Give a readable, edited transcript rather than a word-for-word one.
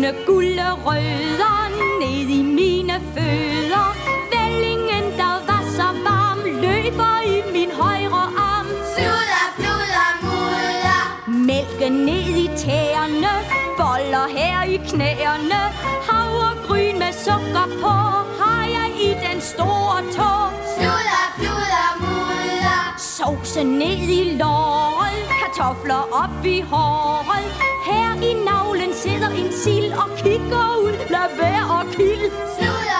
brune gulerødder ned i mine fødder. Vællingen, der var så varm, løber i min højre arm. Sludder, bludder, mudder. Mælken ned i tæerne, boller her i knæerne. Havregryn med sukker på, har jeg i den store tå. Sludder, bludder, mudder. Sovse ned i låret, kartofler op i håret. Her i navlen sidder en sild og kigger ud, lad være og kild. Sludder,